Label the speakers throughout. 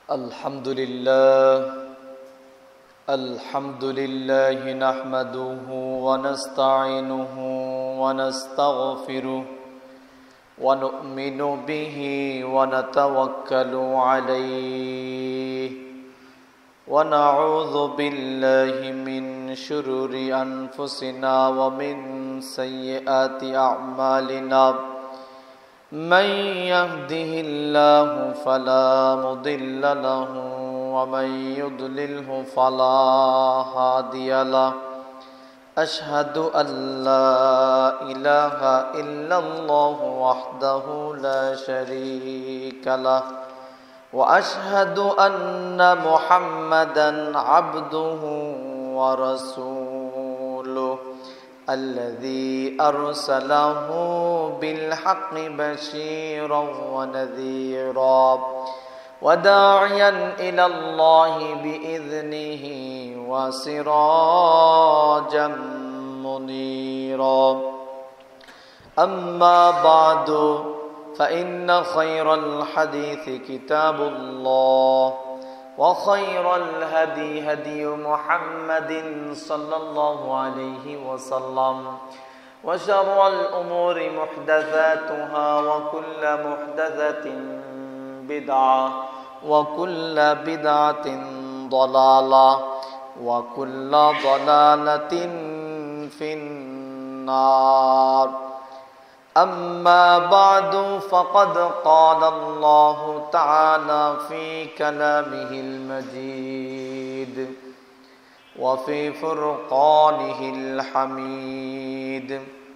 Speaker 1: الحمد لله نحمده ونستعينه ونستغفره ونؤمن به ونتوكل عليه ونعوذ بالله من شرور أنفسنا ومن سيئات أعمالنا من يهده الله فلا مضل له ومن يضلله فلا هادي له أشهد أن لا إله إلا الله وحده لا شريك له وأشهد أن محمدا عبده ورسوله الذي أرسله بالحق بشيرا ونذيرا وداعيا إلى الله بإذنه وسراجا منيرا أما بعد فإن خير الحديث كتاب الله وخير الهدي هدي محمد صلى الله عليه وسلم وشر الأمور محدثاتها وكل محدثة بدعة وكل بدعة ضلالة وكل ضلالة في النار أما بعد فقد قال الله تعالى في كلامه المجيد وفي فرقانه الحميد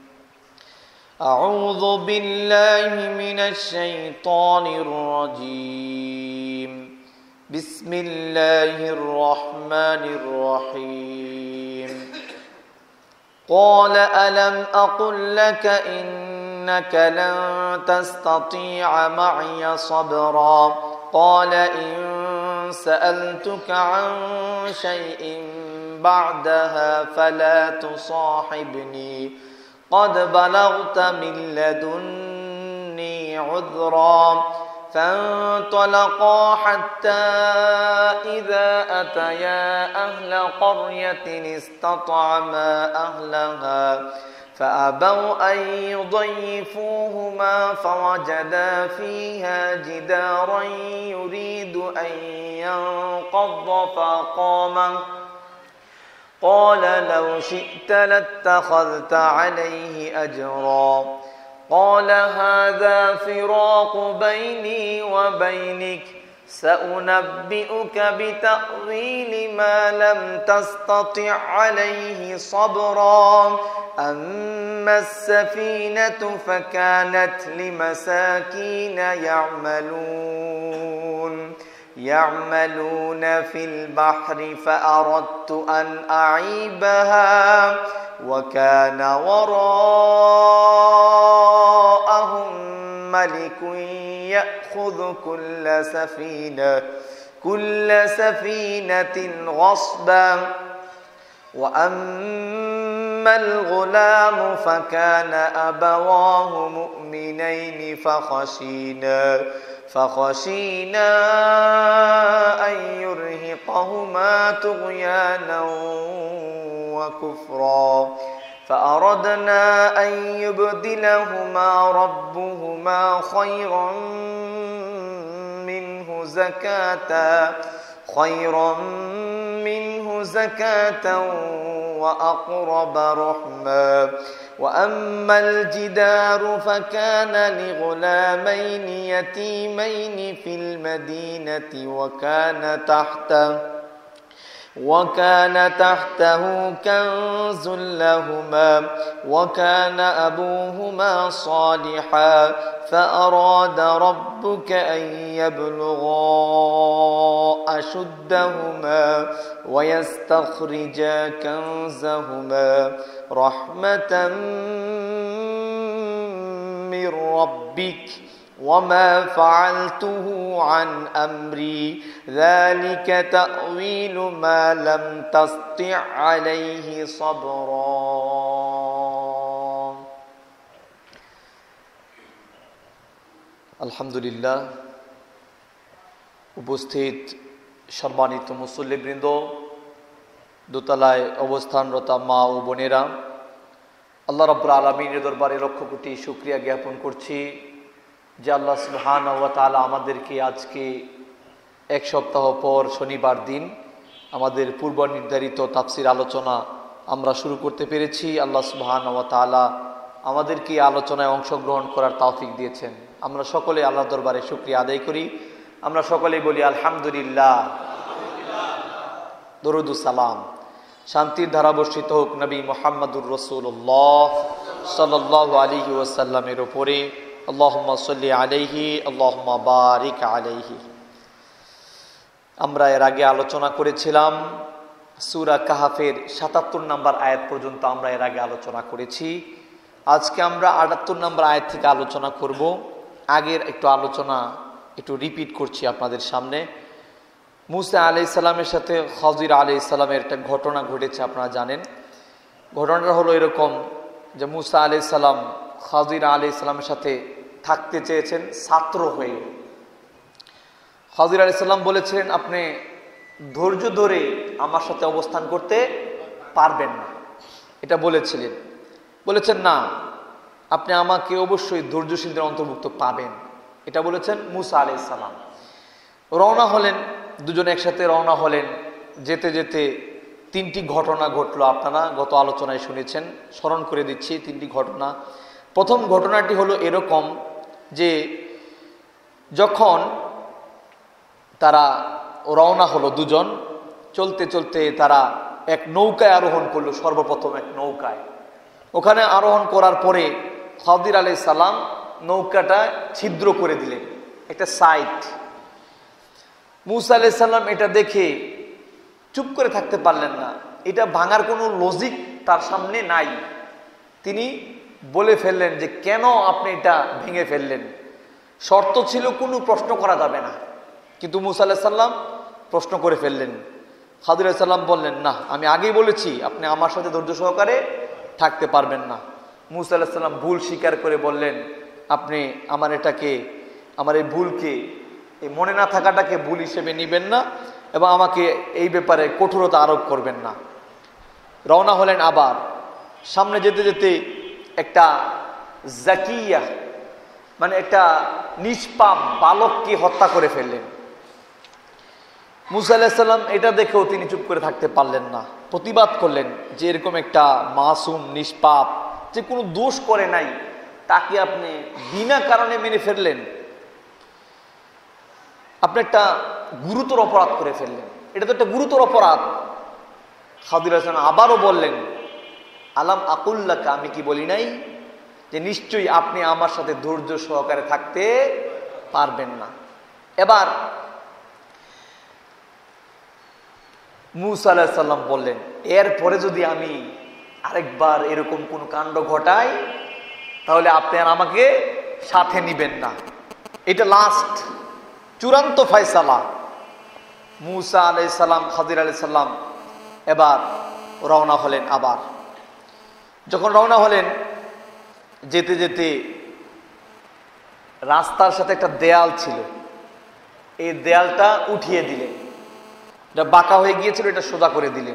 Speaker 1: أعوذ بالله من الشيطان الرجيم بسم الله الرحمن الرحيم قال ألم أقل لك إنك لن تستطيع معي صبرا قال إن سألتك عن شيء بعدها فلا تصاحبني قد بلغت من لدني عذرا فانطلقا حتى إذا أتيا أهل قرية استطعما أهلها فأبوا أن يضيفوهما فوجدا فيها جدارا يريد أن ينقض فأقامه قال لو شئت لاتخذت عليه أجرا قال هذا فراق بيني وبينك سأنبئك بتأويل ما لم تستطع عليه صبرا أما السفينة فكانت لمساكين يعملون في البحر فأردت أن أعيبها وكان وراءهم ملك يأخذ كل سفينة غصبا وأما الغلام فكان أبواه مؤمنين فخشينا أن يرهقهما طغيانا وكفرا فأردنا أن يبدلهما ربهما خيرا منه زكاة وأقرب رحما وأما الجدار فكان لغلامين يتيمين في المدينة وكان تحته كنز لهما وكان أبوهما صالحا فأراد ربك أن يبلغا أشدهما ويستخرجا كنزهما رحمة من ربك وما فعلته عن أمري ذلك تأويل ما لم تستطع عليه صبرا الحمد لله উপস্থিত সম্মানিত মুসল্লিবৃন্দ, দোতলায় অবস্থানরত মা ও বোনেরা, আল্লাহ রাব্বুল আলামিনের দরবারে লক্ষ কোটি শুকরিয়া জ্ঞাপন করছি যে আল্লাহ সুবহানাহু ওয়া তাআলা আমাদেরকে আজকে এক সপ্তাহ পর শনিবার দিন আমাদের পূর্ব নির্ধারিত তাফসির আলোচনা আমরা শুরু করতে পেরেছি। আল্লাহ সুবহানাহু ওয়া তাআলা আমাদেরকে এই আলোচনায় অংশগ্রহণ করার তৌফিক দিয়েছেন। আমরা সকলে আল্লাহর দরবারে শুকরিয়া আদায় করি। আমরা সকলেই বলি আলহামদুলিল্লাহ। দরুদ ও সালাম, শান্তির ধারা বর্ষিত হোক নবী মুহাম্মদুর রাসূলুল্লাহ সাল্লাল্লাহু আলাইহি ওয়াসাল্লামের উপরে। আল্লাহুম্মা সাল্লি আলাইহি আল্লাহুম্মা বারিক আলাইহি। আমরা এর আগে আলোচনা করেছিলাম সূরা কাহাফের ৭৭ নম্বর আয়াত পর্যন্ত আমরা এর আগে আলোচনা করেছি। আজকে আমরা ৭৮ নম্বর আয়াত থেকে আলোচনা করব। আগের একটু আলোচনা একটু রিপিট করছি আপনাদের সামনে। মুসা আলাইহিস সালামের সাথে খাজির আলাইহিস সালামের একটা ঘটনা ঘটেছে, আপনারা জানেন। ঘটনাটা হলো এরকম যে মুসা আলাইহিস সালাম খাজির আলাইহিস সালামের সাথে থাকতে চেয়েছেন ছাত্র হয়ে। খাজির আলাইহিস সালাম বলেছিলেন, আপনি ধৈর্য ধরে আমার সাথে অবস্থান করতে পারবেন না, এটা বলেছেন না, আপনি আমাকে অবশ্যই ধৈর্যশীলদের অন্তর্ভুক্ত পাবেন, এটা বলেছেন মুসা আলাইহিস সালাম। রওনা হলেন, দুজন একসাথে রওনা হলেন। যেতে যেতে তিনটি ঘটনা ঘটলো, আপনারা গত আলোচনায় শুনেছেন, স্মরণ করে দিচ্ছি তিনটি ঘটনা। প্রথম ঘটনাটি হলো এরকম যে যখন তারা রওনা হলো দুজন, চলতে চলতে তারা এক নৌকায় আরোহণ করলো। সর্বপ্রথম এক নৌকায়, ওখানে আরোহণ করার পরে খাদির আলাইহিস সালাম নৌকাটা ছিদ্র করে দিলেন, একটা সাইড। মুসা আলাইহিস সালাম এটা দেখে চুপ করে থাকতে পারলেন না, এটা ভাঙার কোনো লজিক তার সামনে নাই। তিনি বলে ফেললেন যে কেন আপনি এটা ভেঙে ফেললেন। শর্ত ছিল কোনো প্রশ্ন করা যাবে না, কিন্তু মুসা আলাইহিস সালাম প্রশ্ন করে ফেললেন। খাদির আলাইহিস সালাম বললেন, না, আমি আগেই বলেছি আপনি আমার সাথে ধৈর্য সহকারে থাকতে পারবেন না। মুসা আলাইহিস সালাম ভুল স্বীকার করে বললেন, আপনি আমার এই ভুলকে, এই মনে না থাকাটাকে ভুল হিসেবে নেবেন না এবং আমাকে এই ব্যাপারে কঠোরতা আরোপ করবেন না। রওনা হলেন আবার। সামনে যেতে যেতে একটা জাকিয়া, মানে একটা নিষ্পাপ বালককে হত্যা করে ফেললেন। মুসা আলাইহিস সালাম এটা দেখেও তিনি চুপ করে থাকতে পারলেন না, প্রতিবাদ করলেন যে এরকম একটা মাসুম নিষ্পাপ, যে কোনো দোষ করে নাই, তাকে আপনি বিনা কারণে মেরে ফেললেন, আপনি একটা গুরুতর অপরাধ করে ফেললেন, এটা তো একটা গুরুতর অপরাধ। খাদির আলাইহিস সালাম আবারও বললেন, আলাম আকুল্লাকা, আমি কি বলি নাই যে নিশ্চয়ই আপনি আমার সাথে ধৈর্য সহকারে থাকতে পারবেন না। এবার মুসা আলাইহিস সালাম বললেন, এরপরে যদি আমি আরেকবার এরকম কোন কাণ্ড ঘটাই তাহলে আপনি আর আমাকে সাথে নিবেন না, এটা লাস্ট চূড়ান্ত ফয়সালা। মুসা আলাইহিস সালাম, খাদির আলাইহিস সালাম এবার রওনা হলেন। আবার যখন রওনা হলেন, যেতে যেতে রাস্তার সাথে একটা দেয়াল ছিল, এই দেয়ালটা উঠিয়ে দিলেন। এটা বাঁকা হয়ে গিয়েছিল, এটা সোজা করে দিলেন।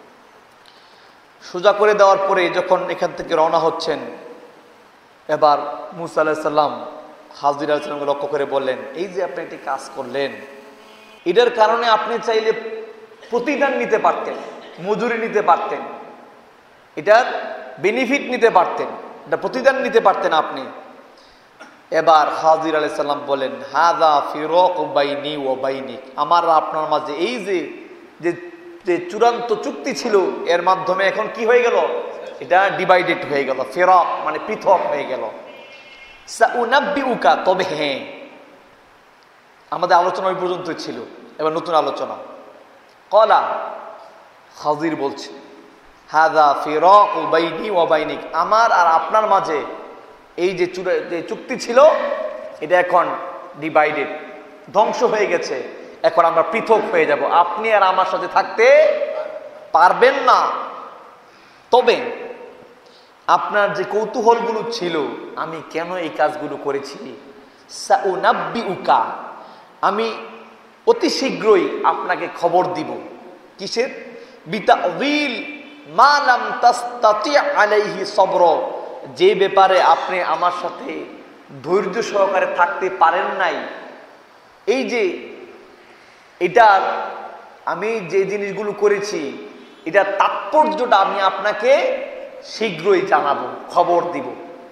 Speaker 1: সোজা করে দেওয়ার পরে যখন এখান থেকে রওনা হচ্ছেন, এবার মুসা আলাইহিস সালাম খাদির আলাইহিস সালামকে লক্ষ্য করে বললেন, এই যে আপনি একটি কাজ করলেন, এটার কারণে আপনি চাইলে প্রতিদান নিতে পারতেন, মজুরি নিতে পারতেন, এটার বেনিফিট নিতে পারতেন, এটা প্রতিদান নিতে পারতেন আপনি। এবার খাদির আলাইহিস সালাম বলেন, হাযা ফিরাকু বাইনি ওয়া বাইনিক, আমার আপনার মাঝে এই যে চূড়ান্ত চুক্তি ছিল, এর মাধ্যমে এখন কি হয়ে গেল, এটা ডিভাইডেড হয়ে গেল, ফিরাক মানে পৃথক হয়ে গেল। সাউনাব্বিউকা, তবে হ্যাঁ, আমাদের আলোচনা ওই পর্যন্ত ছিল, এবার নতুন আলোচনা। কলা, খাদির বলছে, হাযা ফিরাকু বাইনি ওয়া বাইনিক, আমার আর আপনার মাঝে এই যে চুক্তি ছিল, এটা এখন ডিভাইডেড, ধ্বংস হয়ে গেছে, এখন আমরা পৃথক হয়ে যাব, আপনি আর আমার সাথে থাকতে পারবেন না। তবে আপনার যে কৌতূহলগুলো ছিল, আমি কেন এই কাজগুলো করেছি, সাউনাব্বিউকা, আমি অতি শীঘ্রই আপনাকে খবর দিব। কিসের? বিতাউযিল মা লাম তাসতাতি আলাইহি সবর, যে ব্যাপারে আপনি আমার সাথে ধৈর্য সহকারে থাকতে পারেন নাই, এই যে এটার আমি যে জিনিসগুলো করেছি এটার তাৎপর্যটা আমি আপনাকে শীঘ্রই জানাবো, খবর দিব।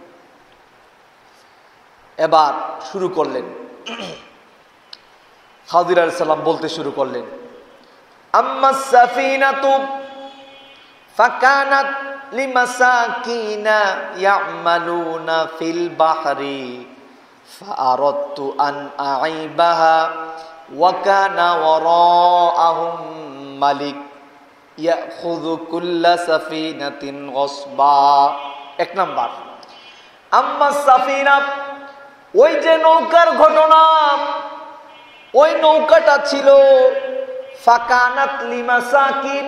Speaker 1: এবার শুরু করলেন, খাদির আলাইহিস সালাম বলতে শুরু করলেন, আম্মাস সাফিনাতু ফাকানাত লিমাসাকিনা ইয়ামালুনা ফিল বাহরি ফাআরাদতু আন আইবাহা ওয়া কানা ওয়ারাআহুম মালিক ইয়াখুযু কুল্লা সাফিনাতিন গসবা। এক নাম্বার, আম্মাস সাফিনা, ওই যে নৌকার ঘটনা, ওই নৌকাটা ছিল ফাকানাত লিমাসাকিন,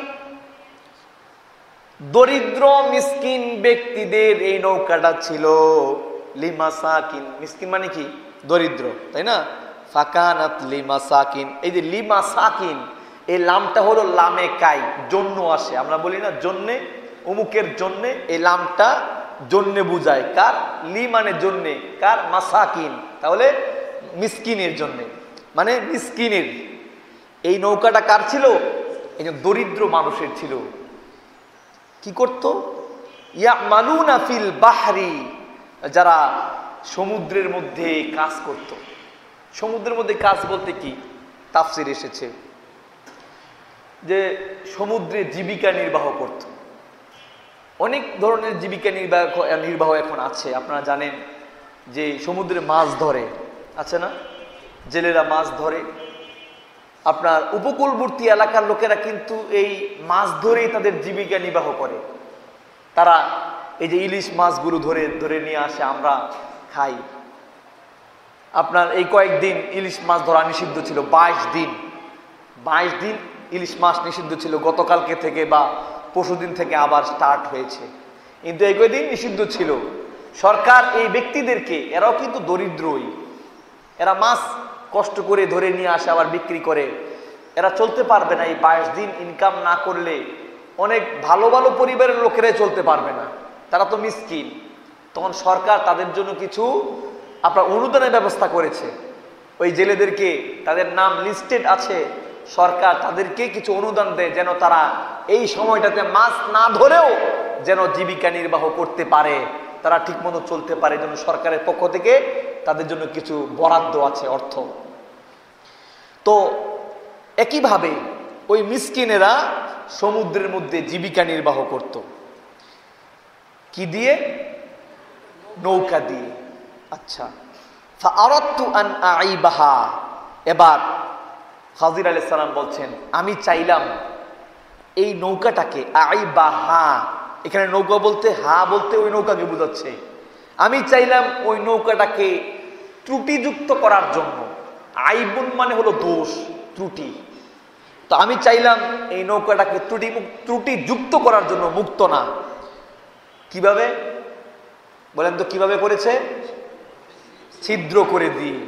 Speaker 1: দরিদ্র মিসকিন ব্যক্তিদের এই নৌকাটা ছিল। লিমাসাকিন, মিসকিন মানে কি? দরিদ্র, তাই না? ফাকানাত লিমাসাকিন, এই যে লিমাসাকিন, এই লামটা হলো লামে কাই, জন্য আসে। আমরা বলি না জন্যে, অমুকের জন্যে, এই লামটা জন্যে বুঝায়। কার? লি মানে জন্যে, কার? মাসাকিন, তাহলে মিসকিনের জন্যে, মানে মিসকিনের। এই নৌকাটা কার ছিল? এই যে দরিদ্র মানুষের ছিল। কি করত? ইয়ামালুনা ফিল বাহরি, যারা সমুদ্রের মধ্যে কাজ করত। সমুদ্রের মধ্যে কাজ বলতে কি? তাফসির এসেছে যে সমুদ্রে জীবিকা নির্বাহ করত। অনেক ধরনের জীবিকা নির্বাহ এখন আছে। আপনারা জানেন যে সমুদ্রে মাছ ধরে, আছে না? জেলেরা মাছ ধরে। আপনার উপকূলবর্তী এলাকার লোকেরা কিন্তু এই মাছ ধরেই তাদের জীবিকা নির্বাহ করে। তারা এই যে ইলিশ মাছগুলো ধরে ধরে নিয়ে আসে, আমরা খাই। আপনার এই কয়েকদিন ইলিশ মাছ ধরা নিষিদ্ধ ছিল, 22 দিন 22 দিন ইলিশ মাছ নিষিদ্ধ ছিল। গতকালকে থেকে বা পরশুদিন থেকে আবার স্টার্ট হয়েছে, কিন্তু এই কয়েকদিন নিষিদ্ধ ছিল। সরকার এই ব্যক্তিদেরকে, এরাও কিন্তু দরিদ্রই, এরা মাছ কষ্ট করে ধরে নিয়ে আসে আবার বিক্রি করে। এরা চলতে পারবে না, এই 22 দিন ইনকাম না করলে অনেক ভালো ভালো পরিবারের লোকেরাই চলতে পারবে না, তারা তো মিসকিন। তখন সরকার তাদের জন্য কিছু আপনার অনুদানের ব্যবস্থা করেছে। ওই জেলেদেরকে, তাদের নাম লিস্টেড আছে, সরকার তাদেরকে কিছু অনুদান দেয় যেন তারা এই সময়টাতে মাছ না ধরেও যেন জীবিকা নির্বাহ করতে পারে, তারা ঠিকমতো চলতে পারে। যেন সরকারের পক্ষ থেকে তাদের জন্য কিছু বরাদ্দ আছে, অর্থ। তো একইভাবে ওই মিসকিনেরা সমুদ্রের মধ্যে জীবিকা নির্বাহ করত। কি দিয়ে? নৌকা দিয়ে। আচ্ছা, ফাআরাদতু আন আইবাহা, এবার খাদির আলাইহিস সালাম বলছেন, আমি চাইলাম এই নৌকাটাকে, আইবাহা, এখানে নৌকা বলতে হা বলতে ওই নৌকাকে বোঝাচ্ছে। আমি চাইলাম ওই নৌকাটাকে ত্রুটিযুক্ত করার জন্য। আইবুন মানে হলো দোষ, ত্রুটি। তো আমি চাইলাম এই নৌকাটাকে ত্রুটিযুক্ত করার জন্য, মুক্ত না। কিভাবে বলেন তো? কিভাবে করেছে? ছিদ্র করে দিয়ে,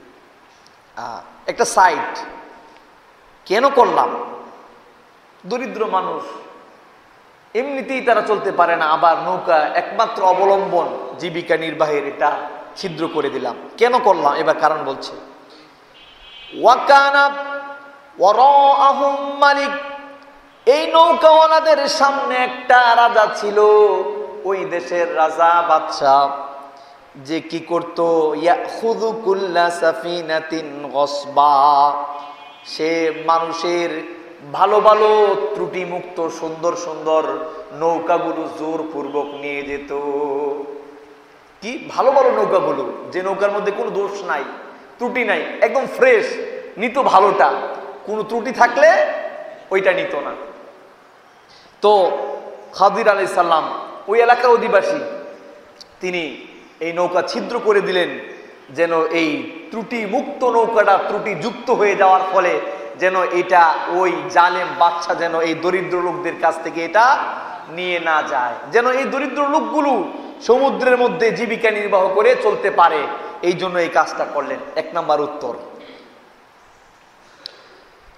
Speaker 1: একটা সাইড। কেন করলাম? দরিদ্র মানুষ, এমনিতেই তারা চলতে পারে না, আবার নৌকা একমাত্র অবলম্বন জীবিকা নির্বাহের, এটা ছিদ্র করে দিলাম। কেন করলাম? এবার কারণ বলছে, ওয়াকানা ওয়ারাআহুম মালিক, এই নৌকাওয়ালাদের সামনে একটা রাজা ছিল। ওই দেশের রাজা, বাদশাহ, যে কি করত? ইয়াখুযু কুল্লা সাফিনাতিন গসবা, সে মানুষের ভালো ভালো ত্রুটিমুক্ত সুন্দর সুন্দর নৌকাগুলো জোরপূর্বক নিয়ে যেত। কি ভালো ভালো নৌকাগুলো, যে নৌকার মধ্যে কোনো দোষ নাই, ত্রুটি নাই, একদম ফ্রেশ, নিত ভালোটা। কোনো ত্রুটি থাকলে ওইটা নিত না। তো খাদির আলাইহিস সালাম ওই এলাকার অধিবাসী, তিনি এই নৌকা ছিদ্র করে দিলেন যেন এই ত্রুটি মুক্ত নৌকাটা ত্রুটিযুক্ত হয়ে যাওয়ার ফলে যেন এটা ওই জালেম বাদশা যেন এই দরিদ্র লোকদের কাছ থেকে এটা নিয়ে না যায়, যেন এই দরিদ্র লোকগুলো সমুদ্রের মধ্যে জীবিকা নির্বাহ করে চলতে পারে। এই জন্য এই কাজটা করলেন। 1 নাম্বার উত্তর।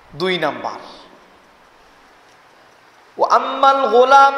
Speaker 1: 2 নাম্বার, ও আম্মাল গোলাম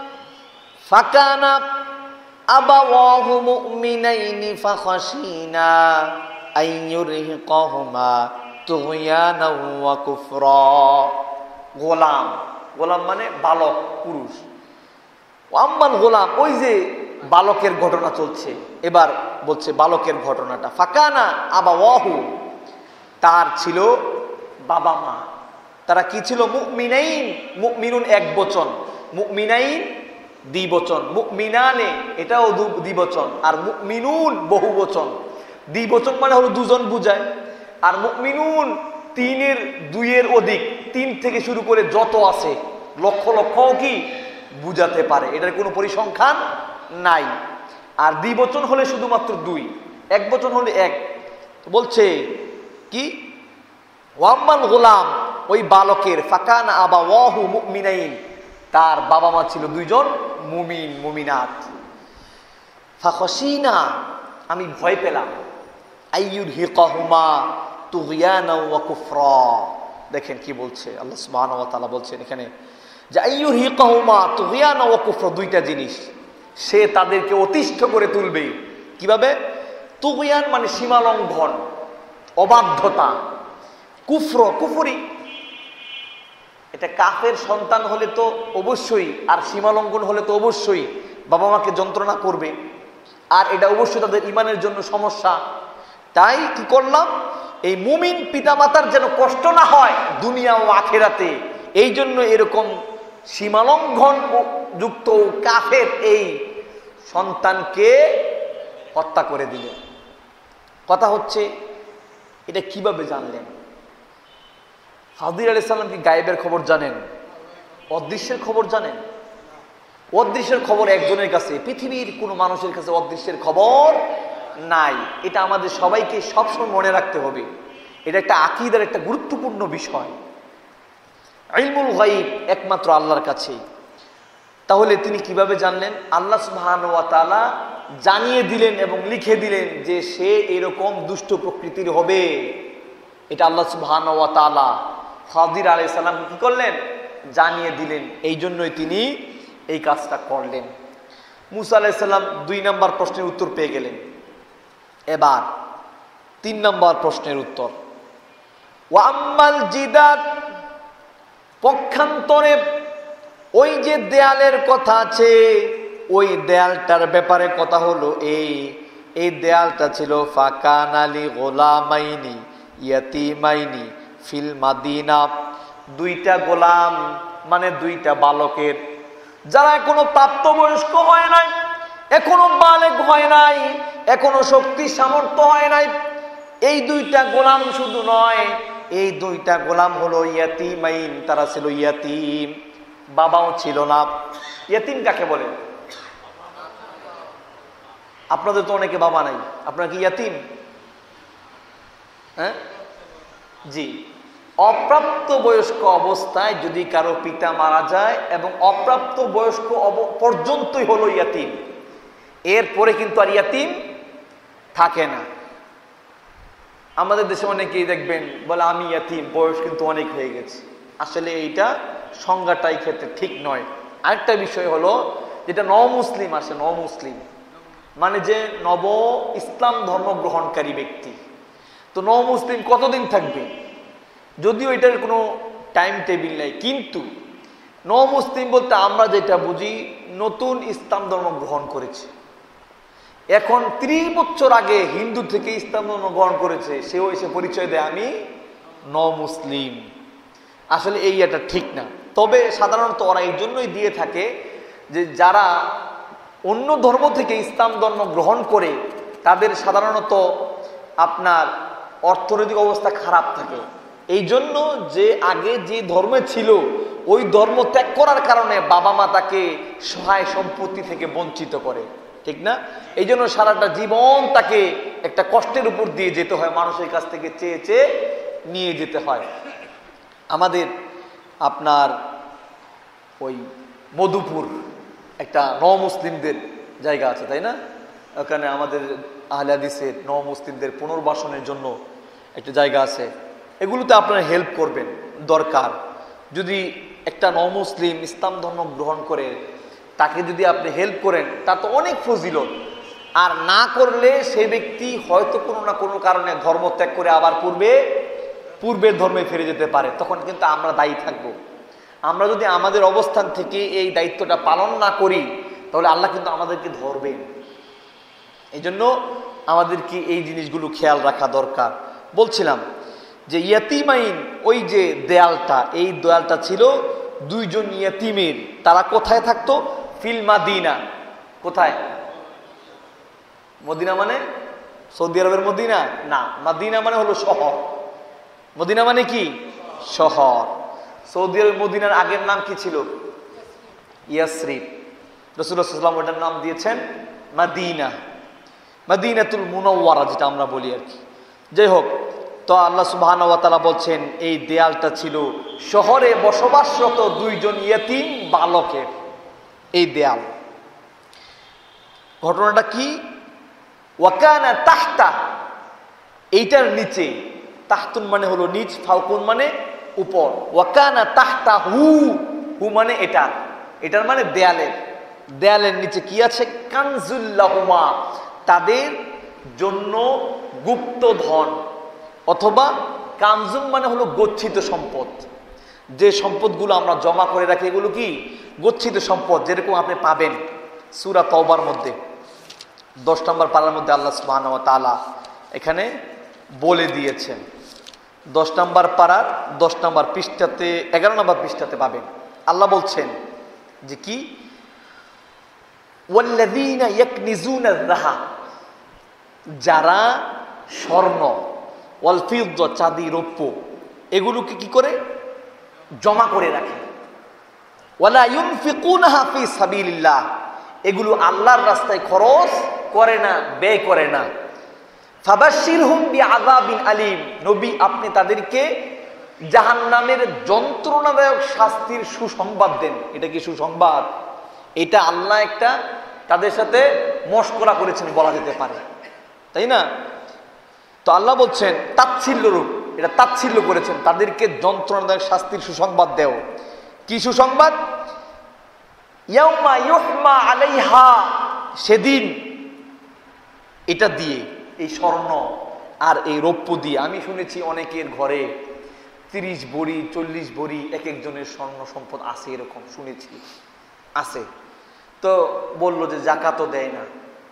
Speaker 1: ফাকানা আবাওয়াহু মুমিনাইনি ফাখাশিনা আইয়ুরহিকাহুমা তুগয়ানা ওয়া কুফরা। গোলাম, গোলাম মানে বালক, পুরুষ। ও আম্মাল গোলাম, ওই যে বালকের ঘটনা চলছে, এবার বলছে বালকের ঘটনাটা। ফাকানা আবাওয়াহু, তার ছিল বাবা মা। তারা কি ছিল? মুমিনাইন, মুমিনুন এক বচন, মুমিনাইন দ্বিবচন, মুমিনানে এটাও দ্বিবচন, আর মুমিনুন বহু বচন। দ্বিবচন মানে হলো দুজন বুঝায়, আর মুমিনুন 3 এর 2 এর অধিক, 3 থেকে শুরু করে যত আছে লক্ষ লক্ষও কি বুঝাতে পারে, এটার কোনো পরিসংখ্যান নাই। আর দ্বিবচন হলে শুধুমাত্র 2, এক বচন হলে 1। বলছে কি? ওয়াম্মাল গোলাম, ওই বালকের, ফাকানা আবাওয়াহু মুমিনাইন, তার বাবা মা ছিল 2 জন মুমিন, মুমিনাত। ফাখাশিনা, আমি ভয় পেলাম, আইয়ুরহিকাহুমা তুগয়ানা ওয়া কুফরা। দেখেন কি বলছে আল্লাহ সুবহানাহু ওয়া তাআলা, বলছেন এখানে যে আইয়ুরহিকাহুমা তুগয়ানা ওয়া কুফরা, 2টা জিনিস সে তাদেরকে অতিষ্ঠ করে তুলবে। কিভাবে? তুগয়ান মানে সীমালঙ্ঘন, অবাধ্যতা, কুফর, কুফরি। এটা কাফের সন্তান হলে তো অবশ্যই, আর সীমালঙ্ঘন হলে তো অবশ্যই বাবা মাকে যন্ত্রণা করবে, আর এটা অবশ্যই তাদের ইমানের জন্য সমস্যা। তাই কি করলাম? এই মুমিন পিতামাতার যেন কষ্ট না হয় দুনিয়া ও আখিরাতে, এই জন্য এরকম সীমালঙ্ঘন যুক্ত কাফের এই সন্তানকে হত্যা করে দিলেন। কথা হচ্ছে, এটা কিভাবে জানলেন? খাদির আলাইহিস সালাম কি গায়েবের খবর জানেন? অদৃশ্যের খবর জানেন? অদৃশ্যের খবর একজনের কাছে, পৃথিবীর কোনো মানুষের কাছে অদৃশ্যের খবর নাই। এটা আমাদের সবাইকে সবসময় মনে রাখতে হবে। এটা একটা আকীদার একটা গুরুত্বপূর্ণ বিষয়। ইলমুল গায়ব একমাত্র আল্লাহর কাছেই। তাহলে তিনি কিভাবে জানলেন? আল্লাহ সুবহানাহু ওয়া তাআলা জানিয়ে দিলেন এবং লিখে দিলেন যে সে এরকম দুষ্ট প্রকৃতির হবে। এটা আল্লাহ সুবহানাহু ওয়া তাআলা খাদির আলাইহিস সালাম কি করলেন? জানিয়ে দিলেন। এই জন্যই তিনি এই কাজটা করলেন। মুসা আলাইহিস সালাম 2 নম্বর প্রশ্নের উত্তর পেয়ে গেলেন। এবার 3 নম্বর প্রশ্নের উত্তর, ওয়া আম্মাল জিদাত, পক্ষান্তরে ওই যে দেয়ালের কথা আছে, ওই দেয়ালটার ব্যাপারে কথা হলো এই দেয়ালটা ছিল ফাকানা লি গোলামাইনি ইয়াতীমাইনি ফিল মাদিনা, 2টা গোলাম মানে 2টা বালকের, যারা এখনো প্রাপ্তবয়স্ক হয় নাই, এখনো বালেগ হয় নাই, এখনো শক্তি সামর্থ্য হয় নাই। এই 2টা গোলাম শুধু নয়, এই 2টা গোলাম হলো ইয়াতীমাইন, তারা ছিল ইয়াতীম, বাবাও ছিল না। ইয়াতীম কাকে বলে? আপনাদের তো অনেকে বাবা নাই, আপনারা কি ইয়াতীম? হ্যাঁ, জি। অপ্রাপ্ত বয়স্ক অবস্থায় যদি কারো পিতা মারা যায় এবং অপ্রাপ্ত বয়স্ক পর্যন্তই হলো ইয়াতীম, এরপরে কিন্তু আর ইয়াতীম থাকে না। আমাদের দেশে অনেকেই দেখবেন বলে আমি ইয়াতীম, বয়স কিন্তু অনেক হয়ে গেছে। আসলে এইটা সংজ্ঞাটাই ক্ষেত্রে ঠিক নয়। আরেকটা বিষয় হলো যেটা নবমুসলিম আসে, নবমুসলিম মানে যে নব ইসলাম ধর্ম গ্রহণকারী ব্যক্তি। তো নবমুসলিম কতদিন থাকবে? যদিও এটার কোনো টাইম টেবিল নাই, কিন্তু নবমুসলিম বলতে আমরা যেটা বুঝি নতুন ইসলাম ধর্ম গ্রহণ করেছে। এখন 30 বছর আগে হিন্দু থেকে ইসলাম ধর্ম গ্রহণ করেছে, সেও এসে পরিচয় দেয় আমি নবমুসলিম। আসলে এটা ঠিক না। তবে সাধারণত ওরা এই জন্যই দিয়ে থাকে যে যারা অন্য ধর্ম থেকে ইসলাম ধর্ম গ্রহণ করে তাদের সাধারণত আপনার অর্থনৈতিক অবস্থা খারাপ থাকে, এই জন্য যে আগে যে ধর্মে ছিল ওই ধর্ম ত্যাগ করার কারণে বাবা মা তাকে সহায় সম্পত্তি থেকে বঞ্চিত করে, ঠিক না? এই জন্য সারাটা জীবন তাকে একটা কষ্টের উপর দিয়ে যেতে হয়, মানুষের কাছ থেকে চেয়ে চেয়ে নিয়ে যেতে হয়। আমাদের আপনার ওই মধুপুর একটা নবমুসলিমদের জায়গা আছে, তাই না? ওখানে আমাদের আহলে হাদিসের নবমুসলিমদের পুনর্বাসনের জন্য একটা জায়গা আছে। এগুলোতে আপনারা হেল্প করবেন। দরকার। যদি একটা নমুসলিম ইসলাম ধর্ম গ্রহণ করে তাকে যদি আপনি হেল্প করেন তার তো অনেক ফজিলত, আর না করলে সে ব্যক্তি হয়তো কোনো না কোনো কারণে ধর্ম ত্যাগ করে আবার পূর্বের ধর্মে ফিরে যেতে পারে, তখন কিন্তু আমরা দায়ী থাকব। আমরা যদি আমাদের অবস্থান থেকে এই দায়িত্বটা পালন না করি তাহলে আল্লাহ কিন্তু আমাদেরকে ধরবেন। এই জন্য আমাদেরকে এই জিনিসগুলো খেয়াল রাখা দরকার। বলছিলাম যে ইয়াতিমাইন, ওই যে দেয়ালটা, এই দেয়ালটা ছিল দুইজন ইয়াতিমের। তারা কোথায় থাকতো? ফিল মাদিনা। কোথায়? মদিনা মানে সৌদি আরবের মদিনা না, মাদিনা মানে হলো শহর। মদিনা মানে কি? শহর। সৌদি আরবের মদিনার আগের নাম কি ছিল? ইয়াসরিব। রাসূলুল্লাহ সাল্লাল্লাহু আলাইহি ওয়াসাল্লাম ওটার নাম দিয়েছেন মাদিনা, মাদিনাতুল মুনাওয়ারা যেটা আমরা বলি আর কি। যাই হোক, তো আল্লাহ সুবহানাহু ওয়া তাআলা বলছেন এই দেয়ালটা ছিল শহরে বসবাসরত দুইজন ইয়েতিম বালকের এই দেয়াল। ঘটনাটা কি? ওয়াকানা তাহতা, এইটার নিচে, তাহতুন মানে হলো নিচ, ফাউকুন মানে উপর, ওয়াকানা তাহতা হু, হু মানে এটার মানে দেয়ালের নিচে কি আছে? কানজুল্লাহুমা, তাদের জন্য গুপ্ত ধন, অথবা কানজুম মানে হলো গচ্ছিত সম্পদ। যে সম্পদগুলো আমরা জমা করে রাখি এগুলো কি? গচ্ছিত সম্পদ। যেরকম আপনি পাবেন সূরা তাওবার মধ্যে 10 নম্বর পারার মধ্যে আল্লাহ সুবহানাহু ওয়া তাআলা এখানে বলে দিয়েছেন। 10 নম্বর পারার 10 নম্বর পৃষ্ঠাতে, 11 নম্বর পৃষ্ঠাতে পাবেন। আল্লাহ বলছেন যে কি? ওয়াল্লাযীনা ইয়াকনিজুনা আয-যাহাব, যারা স্বর্ণ, ওয়াল ফিদ্দা চাঁদি রৌপ্য, এগুলোকে কি করে? জমা করে রাখে। ওয়ালা ইউনফিকুনাহা ফি সাবিলিল্লাহ, এগুলো আল্লাহর রাস্তায় খরচ করে না, ব্যয় করে না। ফাবাশশিরহুম বিআযাবিন আলীম, নবী আপনি তাদেরকে জাহান্নামের যন্ত্রণাদায়ক শাস্তির সুসংবাদ দেন। এটা কি সুসংবাদ? এটা আল্লাহ একটা তাদের সাথে মশকরা করেছেন বলা যেতে পারে, তাই না? তো আল্লাহ বলছেন তাচ্ছিল্য রূপ, এটা তাচ্ছিল্য করেছেন, তাদেরকে যন্ত্রণাদায়ক শাস্তির সুসংবাদ দেও। কি সুসংবাদ? ইয়াউমা ইউহমা আলাইহা, সেদিন এটা দিয়ে, এই স্বর্ণ আর এই রৌপ্য দিয়ে, আমি শুনেছি অনেকের ঘরে 30 ভরি 40 ভরি এক একজনের স্বর্ণ সম্পদ আছে, এরকম শুনেছি আছে। তো বলল যে যাকাতও দেয় না।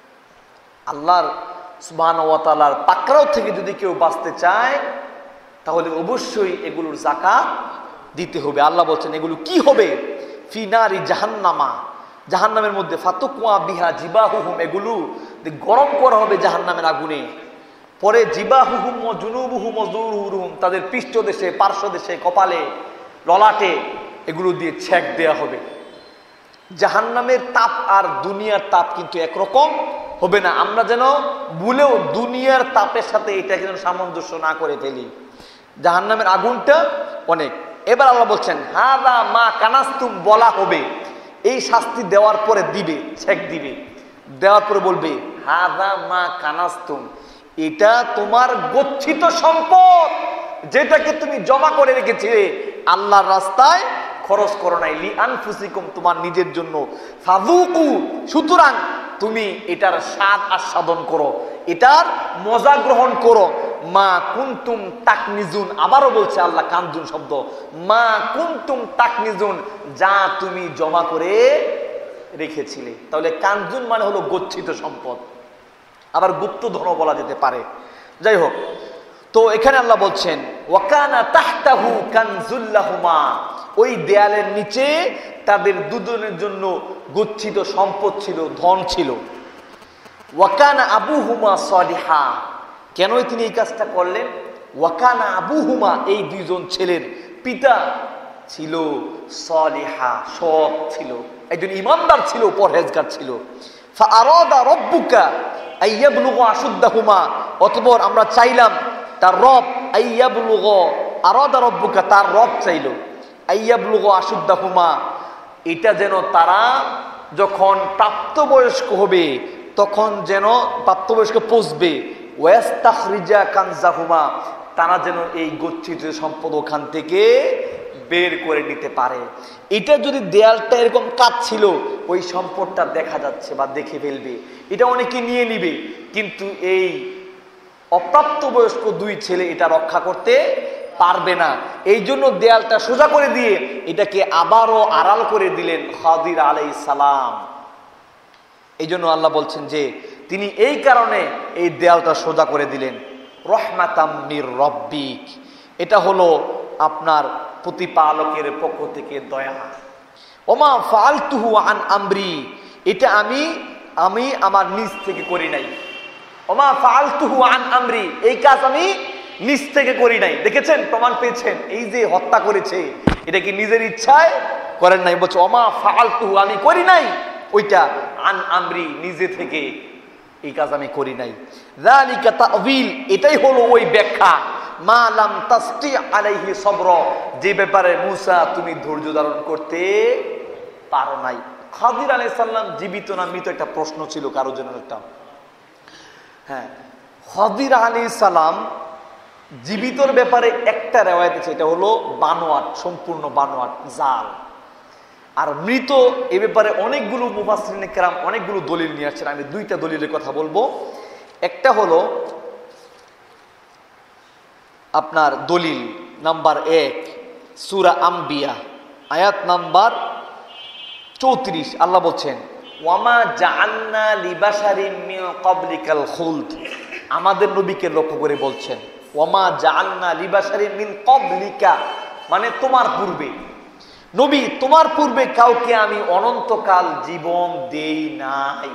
Speaker 1: আল্লাহর সুবহানাহু ওয়া তাআলার পাকড়াও থেকে যদি কেউ বাঁচতে চায় তাহলে অবশ্যই এগুলোর যাকাত দিতে হবে। আল্লাহ বলছেন এগুলো কি হবে? ফি নারি জাহান্নামা, জাহান্নামের মধ্যে, ফাতুকুয়া বিহা জিবাহুহুম, এগুলো গরম করা হবে জাহান্নামের আগুনে। পরে জিবাহুহুম ওয়া জুনুবুহুম ওয়া যুরুহুম, তাদের পৃষ্ঠদেশে, পার্শ্বদেশে, কপালে, ললাটে এগুলো দিয়ে ছেক দেয়া হবে। জাহান্নামের তাপ আর দুনিয়ার তাপ কিন্তু একরকম হবে না। আমরা যেন ভুলেও দুনিয়ার তাপের সাথে এটা যেন সামঞ্জস্য না করে ফেলি। জাহান্নামের আগুনটা অনেক। এবার আল্লাহ বলছেন হাযা মা কানাস্তুম, বলা হবে এই শাস্তি দেওয়ার পরে দিবে, ছেক দিবে, দেওয়ার পরে বলবে হাযা মা কানাস্তুম, এটা তোমার গচ্ছিত সম্পদ, যেটাকে তুমি জমা করে রেখেছিলে, আল্লাহর রাস্তায় খরচ করো নাই, লি আনফুসিকুম, তোমার নিজের জন্য, ফাযুকু, সুতরাং তুমি এটার স্বাদ আস্বাদন করো, এটার মজা গ্রহণ করো। মা কুনতুম তাকনিজুন, আবারও বলছে আল্লাহ কানজুন শব্দ, মা কুনতুম তাকনিজুন, যা তুমি জমা করে রেখেছিলে। তাহলে কানজুন মানে হলো গচ্ছিত সম্পদ, আবার গুপ্তধনও বলা যেতে পারে। যাই হোক, তো এখানে আল্লাহ বলছেন ওয়াকানা তাহতাহু কানজুল্লাহুমা, ওই দেয়ালের নিচে তাদের দুজনের জন্য গচ্ছিত সম্পদ ছিল, ধন ছিল। ওয়াকানা আবুহুমা সালিহা, কেন তিনি এই কাজটা করলেন? ওয়াকানা আবুহুমা, এই দুইজন ছেলের পিতা ছিল সালিহা, সৎ ছিল, একজন ইমানদার ছিল, পরহেজগার ছিল। ফাআরাদা রাব্বুকা আইয়াবলুগু আশুদ্দাহুমা, অতঃপর আমরা চাইলাম তার রব, আইয়াবলুগু, আরাদা রাব্বুকা, তার রব চাইল, আইয়াবলুগু আশুদ্দাহুমা, এটা যেন তারা যখন প্রাপ্তবয়স্ক হবে তখন যেন প্রাপ্তবয়স্ক পৌঁছবে, ওয়াস্তাখরিজা কানজাহুমা, তারা যেন এই গচ্ছিত সম্পদ ওখান থেকে বের করে নিতে পারে। এটা যদি দেয়ালটা এরকম কাজ ছিল, ওই সম্পদটা দেখা যাচ্ছে বা দেখে ফেলবে, এটা অনেকে নিয়ে নিবে, কিন্তু এই অপ্রাপ্তবয়স্ক দুই ছেলে এটা রক্ষা করতে পারবে না। এই জন্য দেয়ালটা সোজা করে দিয়ে এটাকে আবারও আড়াল করে দিলেন খাদির আলাইহিস সালাম। এই জন্য আল্লাহ বলছেন যে তিনি এই কারণে এই দেয়ালটা সোজা করে দিলেন, রহমাতাম মির রব্বিক, এটা হলো আপনার প্রতিপালকের পক্ষ থেকে দয়া। ওমা ফালতুহু আন আমরি, এটা আমি আমার নিজ থেকে করি নাই। ওমা ফালতুহু আন আমরি, এই কাজ আমি নিজ থেকে করি নাই। দেখেছেন, প্রমাণ পেয়েছেন, এই যে হত্যা করেছে এটা কি নিজের ইচ্ছায় করেন নাই। বলছে ওমা ফালতুহু, আমি করি নাই ওইটা, আন আমরি, নিজে থেকে এই কাজ আমি করি নাই। যালিকা তা'ওয়িল, এটাই হলো ওই ব্যাখ্যা, মা লাম তাসতি আলাইহি সবর, যে ব্যাপারে মূসা তুমি ধৈর্য ধারণ করতে পারো নাই। খাদির আলাইহিস সালাম জীবিত না মৃত, একটা প্রশ্ন ছিল কারো জন্য। একটা হ্যাঁ, খাদির আলাইহিস সালাম জীবিতর ব্যাপারে একটা রিওয়ায়াত আছে, এটা হলো বানোয়াট, সম্পূর্ণ বানোয়াট, জাল। আর মৃত এ ব্যাপারে অনেকগুলো মুফাসসিরিনে কেরাম অনেকগুলো দলিল নিয়ে আসছেন। আমি দুইটা দলিলের কথা বলবো। একটা হলো আপনার দলিল নাম্বার 1, সূরা আম্বিয়া আয়াত নাম্বার 34, আল্লাহ বলছেন ওয়ামা জাআলনা লিবাশারিন মিন ক্বাবলিকাল খুলদ, আমাদের নবীকে লক্ষ্য করে বলছেন ওয়ামা জাআলনা লিবাশারিন মিন ক্বাবলিকা, মানে তোমার পূর্বে নবী, তোমার পূর্বে কাউকে আমি অনন্তকাল জীবন দেই নাই।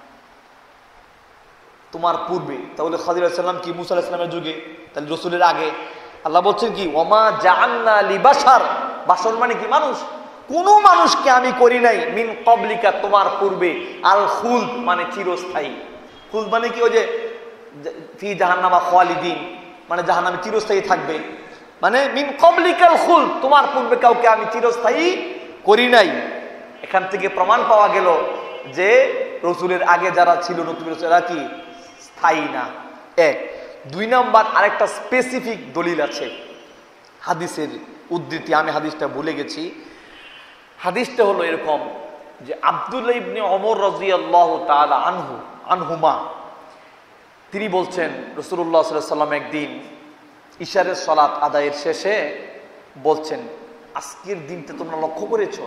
Speaker 1: তোমার পূর্বে, তাহলে খাদির আলাইহিস সালাম কি মূসা আলাইহিস সালামের যুগে, তাহলে রাসূলের আগে। আল্লাহ বলছেন কি ওয়ামা জাআলনা লিবাশার, বাশার মানে কি মানুষ, কোন মানুষকে আমি করি নাই, মিন ক্বাবলিকা তোমার পূর্বে, আল খুলদ মানে চিরস্থায়ী। খুলদ মানে কি, ওই যে ফি জাহান্নামা খালিদিন, মানে জাহান্নামে চিরস্থায়ী থাকবে, মানে মিন ক্বাবলিকাল খুলদ, তোমার পূর্বে কাউকে আমি চিরস্থায়ী করি নাই। এখান থেকে প্রমাণ পাওয়া গেল যে রাসূলের আগে যারা ছিল নতুন রাসূল, এরা কি স্থায়ী না। 1, 2 নাম্বার আরেকটা স্পেসিফিক দলিল আছে, হাদিসের উদ্ধৃতি, আমি হাদিসটা ভুলে গেছি। হাদিসটা হলো এরকম যে আব্দুল্লাহ ইবনে ওমর রাদিয়াল্লাহু তাআলা আনহুমা তিনি বলছেন রাসূলুল্লাহ সাল্লাল্লাহু আলাইহি ওয়াসাল্লাম একদিন ইশারের সালাত আদায়ের শেষে বলছেন, আজকের দিনটা তোমরা লক্ষ্য করেছো?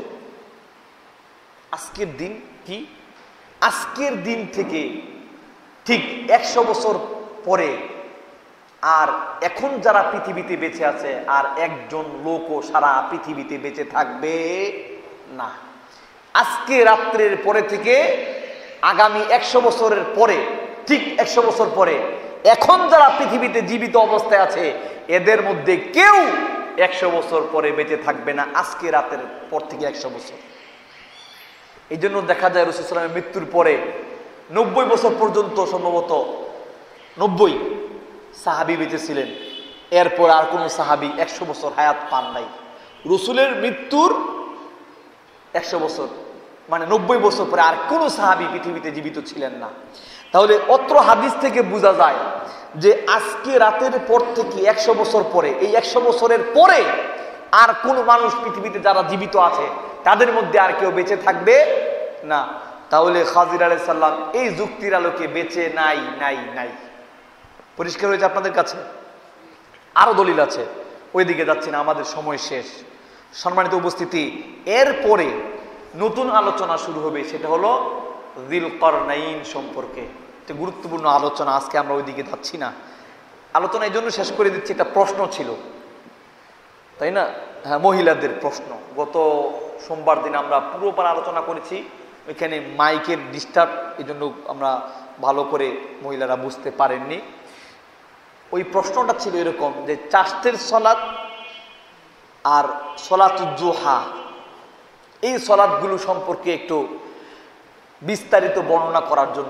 Speaker 1: আজকের দিন কি? আজকের দিন থেকে ঠিক 100 বছর পরে আর এখন যারা পৃথিবীতে বেঁচে আছে, আর একজন লোকও সারা পৃথিবীতে বেঁচে থাকবে না। আজকে রাত্রের পরে থেকে আগামী 100 বছরের পরে, ঠিক 100 বছর পরে এখন যারা পৃথিবীতে জীবিত অবস্থায় আছে, এদের মধ্যে কেউ 100 বছর পরে বেঁচে থাকবে না, আজকে রাতের পর থেকে 100 বছর। এই জন্য দেখা যায় রাসূল সাল্লাল্লাহু আলাইহি ওয়াসাল্লামের মৃত্যুর পরে 90 বছর পর্যন্ত সম্ভবত 90 সাহাবী বেঁচে ছিলেন। এরপর আর কোনো সাহাবী 100 বছর হায়াত পান নাই। রাসূলের মৃত্যুর 100 বছর মানে 90 বছর পরে আর কোনো সাহাবী পৃথিবীতে জীবিত ছিলেন না। তাহলে অত্র হাদিস থেকে বোঝা যায় যে আজকে রাতের পর থেকে 100 বছর পরে, এই 100 বছরের পরে আর কোন মানুষ পৃথিবীতে যারা জীবিত আছে তাদের মধ্যে আর কেউ বেঁচে থাকবে না। তাহলে খাদির আলাইহিস সালাম এই যুক্তির আলোকে বেঁচে নাই। পরিষ্কার হয়েছে আপনাদের কাছে? আরো দলিল আছে, ওইদিকে যাচ্ছি না, আমাদের সময় শেষ। সম্মানিত উপস্থিতি, এরপরে নতুন আলোচনা শুরু হবে, সেটা হলো যিলকারনাইন সম্পর্কে। এটা গুরুত্বপূর্ণ আলোচনা, আজকে আমরা ওইদিকে যাচ্ছি না। আলোচনা এই জন্য শেষ করে দিচ্ছি, এটা প্রশ্ন ছিল, তাই না? হ্যাঁ, মহিলাদের প্রশ্ন। গত সোমবার দিন আমরা পুরোপার আলোচনা করেছি, ওইখানে মাইকের ডিস্টার্ব, এই জন্য আমরা ভালো করে মহিলারা বুঝতে পারেননি। ওই প্রশ্নটা ছিল এরকম যে চাষতের সলাৎ আর সলাতুল জুহা, এই সলাৎগুলো সম্পর্কে একটু বিস্তারিত বর্ণনা করার জন্য।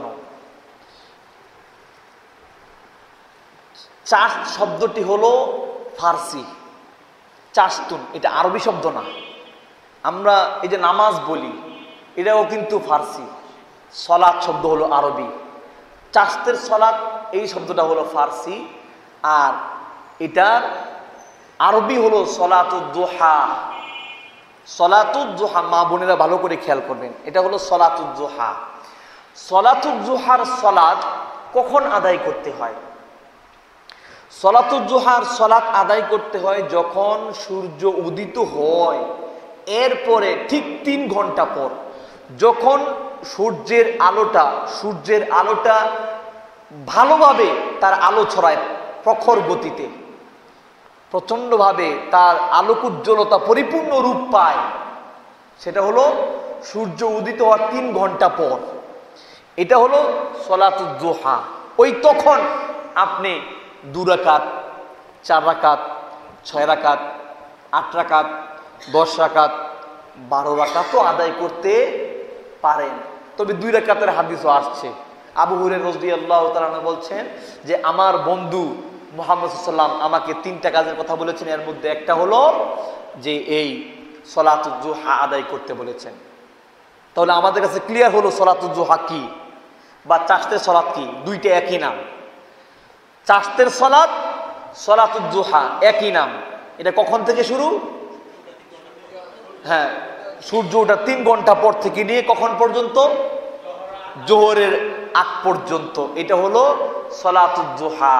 Speaker 1: চাষ শব্দটি হলো ফার্সি, চাশতুন, এটা আরবি শব্দ না। আমরা এই যে নামাজ বলি, এটাও কিন্তু ফার্সি। সলাৎ শব্দ হলো আরবি, চাষতের সলাৎ এই শব্দটা হলো ফার্সি, আর এটার আরবি হলো সলাতুদ দুহা। সলাতুদ দুহা, মা বোনেরা ভালো করে খেয়াল করবেন, এটা হলো সলাতুদ দুহা। সলাতুদ দুহার সলাত কখন আদায় করতে হয়? সলাতুদ দুহার সলাত আদায় করতে হয় যখন সূর্য উদিত হয়, এরপরে ঠিক 3 ঘন্টা পর, যখন সূর্যের আলোটা ভালোভাবে তার আলো ছড়ায়, প্রখর গতিতে প্রচন্ডভাবে তার আলোক উজ্জ্বলতা পরিপূর্ণ রূপ পায়, সেটা হলো সূর্য উদিত হওয়ার 3 ঘন্টা পর। এটা হলো সলাতুদ দুহা। ওই তখন আপনি 2 রাকাত, 4 রাকাত, 6 রাকাত, 8 রাকাত, 10 রাকাত, 12 রাকাতও আদায় করতে পারেন। তবে 2 রাকাতের হাদিসও আসছে। আবু হুরায়রা রাদিয়াল্লাহু তাআলা আনহু বলছেন যে আমার বন্ধু মুহাম্মদ সাল্লাল্লাহু আলাইহি ওয়াসাল্লাম আমাকে 3টা কাজের কথা বলেছেন, এর মধ্যে একটা হলো যে এই সলাতুদ দুহা আদায় করতে বলেছেন। তাহলে আমাদের কাছে ক্লিয়ার হলো সলাতুদ দুহা কি বা চাষতের সলাত কি, দুইটা একই নাম। চাষতের সলাত, সলাতুদ দুহা একই নাম। এটা কখন থেকে শুরু? হ্যাঁ, সূর্য ওঠা 3 ঘন্টা পর থেকে নিয়ে কখন পর্যন্ত? জোহরের আগ পর্যন্ত। এটা হলো সলাতুদ দুহা।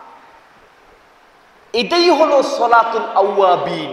Speaker 1: এটাই হলো সলাতুল আওয়াবিন।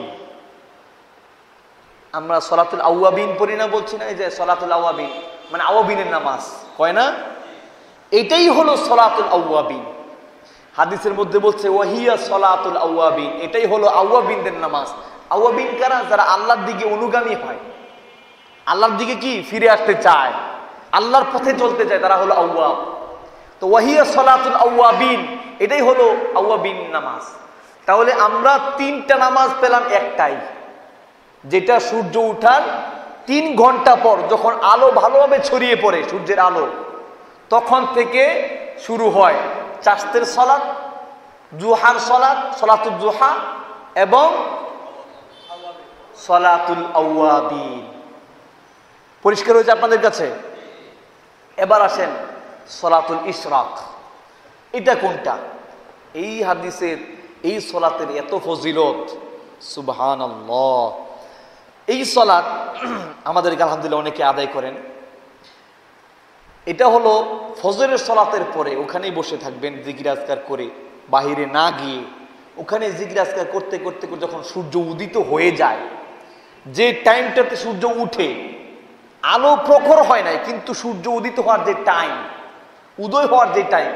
Speaker 1: আমরা সলাতুল আওয়াবিন পড়ি না, বলছি না, এই যে সলাতুল আওয়াবিন মানে আওয়াবিনের নামাজ কয় না, এটাই হলো সলাতুল আওয়াবিন। হাদিসের মধ্যে বলছে ওয়াহিয়া সলাতুল আওয়াবিন, এটাই হলো আওয়াবিনদের নামাজ। আওয়াবিন কারা? যারা আল্লাহর দিকে অনুগামী হয়, আল্লাহর দিকে কি ফিরে আসতে চায়, আল্লাহর পথে চলতে চায়, তারা হলো আওয়াব। তো ওয়াহিয়া সলাতুল আওয়াবিন, এটাই হলো আওয়াবিন নামাজ। তাহলে আমরা 3টা নামাজ পেলাম একটাই, যেটা সূর্য উঠার 3 ঘন্টা পর যখন আলো ভালোভাবে ছড়িয়ে পড়ে, সূর্যের আলো, তখন থেকে শুরু হয় চাষতের সলাত, জুহার সলাত, সলাতুদ জুহা এবং সলাতুল আওয়াবিন। পরিষ্কার হয়েছে আপনাদের কাছে? এবার আসেন সলাতুল ইশরাক। এটা কোনটা? এই হাদিসের এই সলাতের এত ফজিলত, সুবহানাল্লাহ। এই সলাত আমাদেরকে আলহামদুলিল্লাহ অনেকে আদায় করেন। এটা হলো ফজরের সলাতের পরে ওখানেই বসে থাকবেন জিকির আজকার করে, বাহিরে না গিয়ে ওখানে জিকির আজকার করতে করতে যখন সূর্য উদিত হয়ে যায়, যে টাইমটাতে সূর্য উঠে, আলো প্রখর হয় নাই, কিন্তু সূর্য উদিত হওয়ার যে টাইম, উদয় হওয়ার যে টাইম,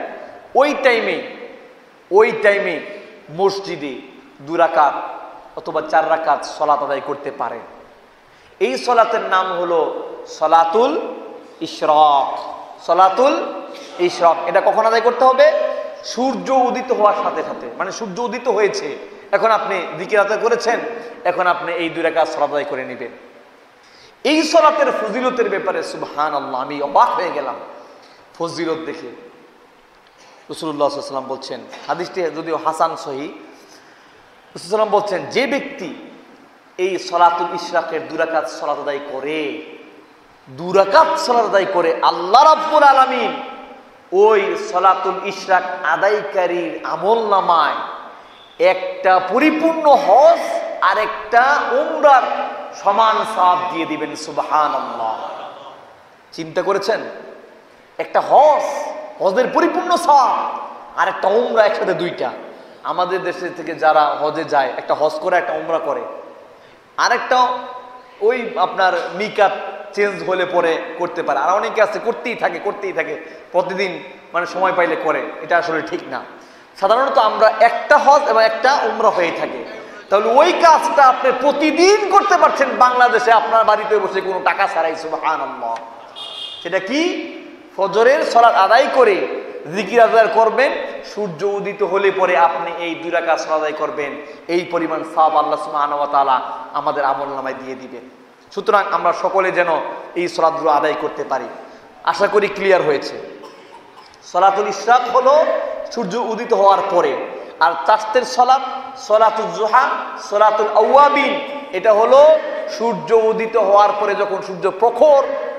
Speaker 1: ওই টাইমে মসজিদে 2 রাকাত অথবা 4 রাকাত সলাত আদায় করতে পারেন। এই সলাতের নাম হলো সলাতুল ইশরাক। সলাতুল ইশরাক। এটা কখন আদায় করতে হবে? সূর্য উদিত হওয়ার সাথে সাথে, মানে সূর্য উদিত হয়েছে, এখন আপনি জিকির আদায় করেছেন, এখন আপনি এই 2 রাকাত সলাত আদায় করে নেবেন। এই সলাতের ফজিলতের ব্যাপারে সুবহানাল্লাহ, আমি অবাক হয়ে গেলাম ফজিলত দেখে। রাসূলুল্লাহ সাল্লাল্লাহু আলাইহি ওয়াসাল্লাম বলছেন, হাদিসটি যদিও হাসান সহিহ, রাসূলুল্লাহ সাল্লাল্লাহু আলাইহি ওয়াসাল্লাম বলছেন, যে ব্যক্তি এই সলাতুল ইশরাকের 2 রাকাত সলাত আদায় করে, 2 রাকাত সলাত আদায় করে, আল্লাহ রাব্বুল আলামিন ওই সলাতুল ইশরাক আদায়কারীর আমলনামায় একটা পরিপূর্ণ হজ আর একটা উমরার সমান সওয়াব দিয়ে দিবেন। সুবহানাল্লাহ। চিন্তা করেছেন? একটা হজের পরিপূর্ণ সওয়াব আর একটা উমরা, একসাথে 2টা। আমাদের দেশে থেকে যারা হজে যায়, একটা হজ করে একটা উমরা করে, আরেকটা ওই আপনার মিকাত চেঞ্জ হলে পরে করতে পারে, আর অনেকে আছে করতেই থাকে প্রতিদিন, মানে সময় পাইলে করে। এটা আসলে ঠিক না। সাধারণত আমরা একটা হজ এবং একটা উমরা হয়ে থাকে। তাহলে ওই কাজটা আপনি প্রতিদিন করতে পারছেন বাংলাদেশে আপনার বাড়িতে বসে, কোনো টাকা ছাড়াই। সুবহানাল্লাহ। সেটা কি? ফজরের সালাত আদায় করে জিকির আদায় করবেন, সূর্য উদিত হলে পরে আপনি এই 2 রাকাত সালাত আদায় করবেন, এই পরিমাণ সওয়াব আল্লাহ সুবহানাহু ওয়া তাআলা আমাদের আমলনামায় দিয়ে দিবেন। সুতরাং আমরা সকলে যেন এই সালাতগুলো আদায় করতে পারি। আশা করি ক্লিয়ার হয়েছে। সলাতুল ইশরাক হলো সূর্য উদিত হওয়ার পরে, আর চাষতের সলাত, সলাতুল জুহা, সলাতুল আওয়াবিন, এটা হলো সূর্য উদিত হওয়ার পরে যখন সূর্য প্রখর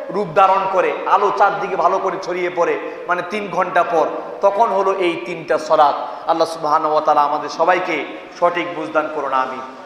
Speaker 1: রূপ ধারণ করে, আলো চারদিকে ভালো করে ছড়িয়ে পড়ে, মানে 3 ঘন্টা পর, তখন হলো এই 3টা সালাত। আল্লাহ সুবহানাহু ওয়া তাআলা আমাদের সবাইকে সঠিক বুঝদান করুন, আমিন।